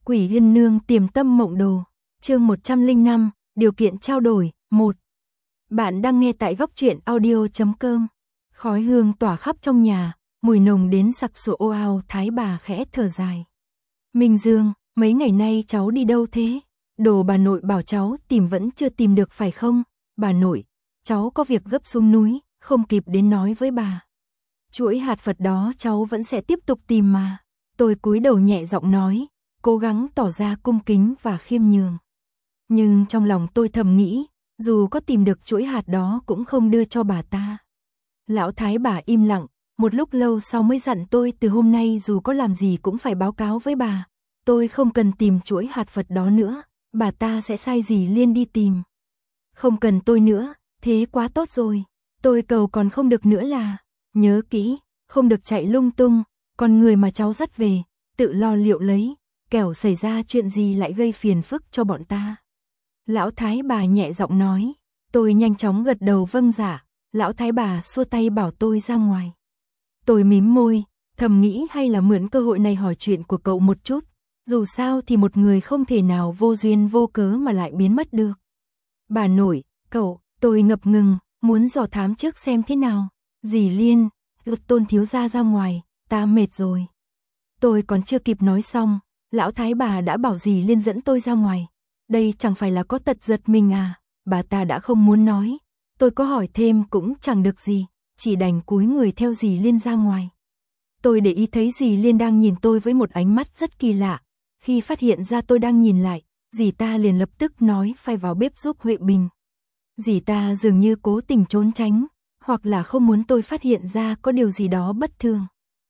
Quỷ Yên Nương Tiềm Tâm Mộng Đồ, chương 105, điều kiện trao đổi, 1. Bạn đang nghe tại góc truyện audio.com. Khói hương tỏa khắp trong nhà, mùi nồng đến sặc sụa ô ao. Thái bà khẽ thở dài. Minh Dương, mấy ngày nay cháu đi đâu thế? Đồ bà nội bảo cháu tìm vẫn chưa tìm được phải không? Bà nội, cháu có việc gấp xuống núi, không kịp đến nói với bà. Chuỗi hạt Phật đó cháu vẫn sẽ tiếp tục tìm mà. Tôi cúi đầu nhẹ giọng nói, cố gắng tỏ ra cung kính và khiêm nhường. Nhưng trong lòng tôi thầm nghĩ, dù có tìm được chuỗi hạt đó cũng không đưa cho bà ta. Lão thái bà im lặng, một lúc lâu sau mới dặn tôi từ hôm nay dù có làm gì cũng phải báo cáo với bà. Tôi không cần tìm chuỗi hạt Phật đó nữa, bà ta sẽ sai dì Liên đi tìm. Không cần tôi nữa, thế quá tốt rồi. Tôi cầu còn không được nữa là, nhớ kỹ, không được chạy lung tung, còn người mà cháu dắt về, tự lo liệu lấy, kẻo xảy ra chuyện gì lại gây phiền phức cho bọn ta. Lão thái bà nhẹ giọng nói, tôi nhanh chóng gật đầu vâng dạ. Lão thái bà xua tay bảo tôi ra ngoài. Tôi mím môi, thầm nghĩ hay là mượn cơ hội này hỏi chuyện của cậu một chút. Dù sao thì một người không thể nào vô duyên vô cớ mà lại biến mất được. Bà nội, cậu, tôi ngập ngừng, muốn dò thám trước xem thế nào. Dì Liên, Tôn thiếu gia ra ngoài, ta mệt rồi. Tôi còn chưa kịp nói xong, lão thái bà đã bảo dì Liên dẫn tôi ra ngoài. Đây chẳng phải là có tật giật mình à, bà ta đã không muốn nói. Tôi có hỏi thêm cũng chẳng được gì, chỉ đành cúi người theo dì Liên ra ngoài. Tôi để ý thấy dì Liên đang nhìn tôi với một ánh mắt rất kỳ lạ. Khi phát hiện ra tôi đang nhìn lại, dì ta liền lập tức nói phải vào bếp giúp Huệ Bình. Dì ta dường như cố tình trốn tránh, hoặc là không muốn tôi phát hiện ra có điều gì đó bất thường.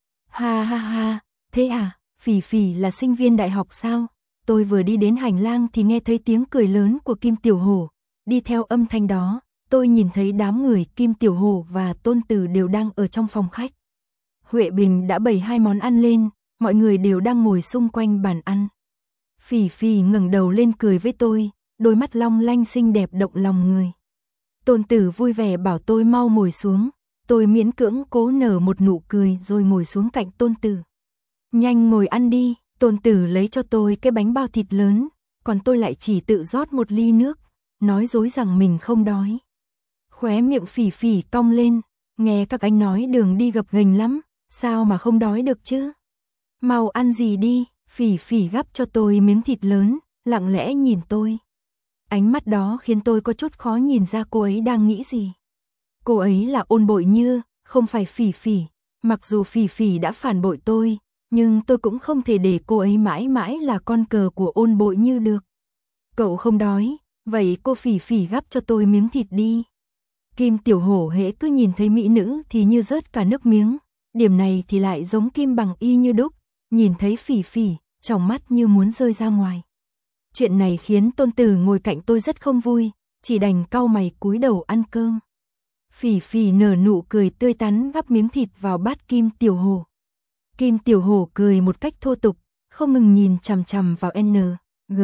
Ha ha ha, thế à, Phỉ Phỉ là sinh viên đại học sao? Tôi vừa đi đến hành lang thì nghe thấy tiếng cười lớn của Kim Tiểu Hổ. Đi theo âm thanh đó, tôi nhìn thấy đám người Kim Tiểu Hổ và Tôn Tử đều đang ở trong phòng khách. Huệ Bình đã bày 2 món ăn lên, mọi người đều đang ngồi xung quanh bàn ăn. Phỉ Phỉ ngẩng đầu lên cười với tôi, đôi mắt long lanh xinh đẹp động lòng người. Tôn Tử vui vẻ bảo tôi mau ngồi xuống, tôi miễn cưỡng cố nở một nụ cười rồi ngồi xuống cạnh Tôn Tử. Nhanh ngồi ăn đi, Tôn Tử lấy cho tôi cái bánh bao thịt lớn, còn tôi lại chỉ tự rót một ly nước, nói dối rằng mình không đói. Khóe miệng Phỉ Phỉ cong lên, nghe các anh nói đường đi gập ghềnh lắm, sao mà không đói được chứ? Mau ăn gì đi, Phỉ Phỉ gắp cho tôi miếng thịt lớn, lặng lẽ nhìn tôi. Ánh mắt đó khiến tôi có chút khó nhìn ra cô ấy đang nghĩ gì. Cô ấy là Ôn Bội Như, không phải Phỉ Phỉ. Mặc dù Phỉ Phỉ đã phản bội tôi, nhưng tôi cũng không thể để cô ấy mãi mãi là con cờ của Ôn Bội Như được. Cậu không đói, vậy cô Phỉ Phỉ gắp cho tôi miếng thịt đi. Kim Tiểu Hổ hễ cứ nhìn thấy mỹ nữ thì như rớt cả nước miếng. Điểm này thì lại giống Kim Bằng y như đúc, nhìn thấy Phỉ Phỉ, trong mắt như muốn rơi ra ngoài. Chuyện này khiến Tôn Tử ngồi cạnh tôi rất không vui, chỉ đành cau mày cúi đầu ăn cơm. Phỉ Phỉ nở nụ cười tươi tắn gắp miếng thịt vào bát Kim Tiểu Hổ. Kim Tiểu Hổ cười một cách thô tục, không ngừng nhìn chằm chằm vào N, G,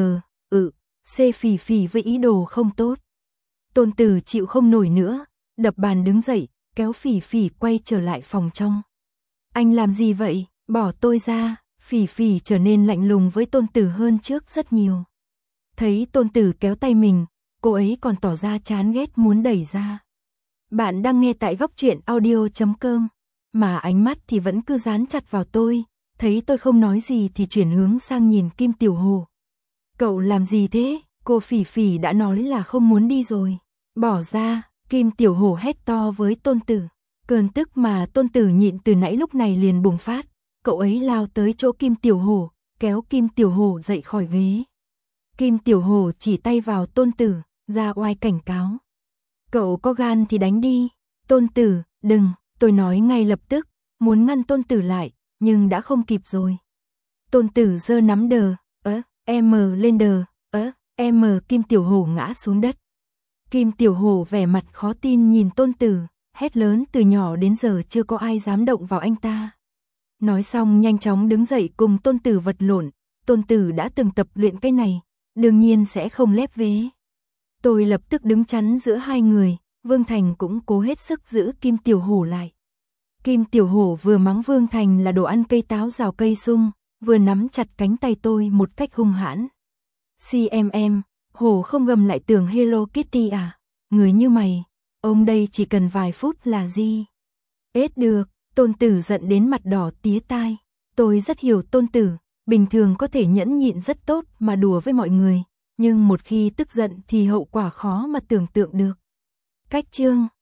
C Phỉ Phỉ với ý đồ không tốt. Tôn Tử chịu không nổi nữa, đập bàn đứng dậy, kéo Phỉ Phỉ quay trở lại phòng trong. Anh làm gì vậy? Bỏ tôi ra. Phỉ Phỉ trở nên lạnh lùng với Tôn Tử hơn trước rất nhiều. Thấy Tôn Tử kéo tay mình, cô ấy còn tỏ ra chán ghét muốn đẩy ra. Bạn đang nghe tại góc truyện audio.com, mà ánh mắt thì vẫn cứ dán chặt vào tôi, thấy tôi không nói gì thì chuyển hướng sang nhìn Kim Tiểu Hổ. Cậu làm gì thế? Cô Phỉ Phỉ đã nói là không muốn đi rồi. Bỏ ra, Kim Tiểu Hổ hét to với Tôn Tử. Cơn tức mà Tôn Tử nhịn từ nãy lúc này liền bùng phát. Cậu ấy lao tới chỗ Kim Tiểu Hổ, kéo Kim Tiểu Hổ dậy khỏi ghế. Kim Tiểu Hổ chỉ tay vào Tôn Tử, ra oai cảnh cáo. Cậu có gan thì đánh đi. Tôn Tử, đừng, tôi nói ngay lập tức, muốn ngăn Tôn Tử lại, nhưng đã không kịp rồi. Tôn Tử giơ nắm đờ, lên đờ, Kim Tiểu Hổ ngã xuống đất. Kim Tiểu Hổ vẻ mặt khó tin nhìn Tôn Tử, hét lớn từ nhỏ đến giờ chưa có ai dám động vào anh ta. Nói xong nhanh chóng đứng dậy cùng Tôn Tử vật lộn, Tôn Tử đã từng tập luyện cái này, đương nhiên sẽ không lép vế. Tôi lập tức đứng chắn giữa hai người, Vương Thành cũng cố hết sức giữ Kim Tiểu Hổ lại. Kim Tiểu Hổ vừa mắng Vương Thành là đồ ăn cây táo rào cây sung, vừa nắm chặt cánh tay tôi một cách hung hãn. CMM, hổ không gầm lại tưởng Hello Kitty à? Người như mày, ôm đây chỉ cần vài phút là gì? Ết được, Tôn Tử giận đến mặt đỏ tía tai. Tôi rất hiểu Tôn Tử, bình thường có thể nhẫn nhịn rất tốt mà đùa với mọi người, nhưng một khi tức giận thì hậu quả khó mà tưởng tượng được. Cách chương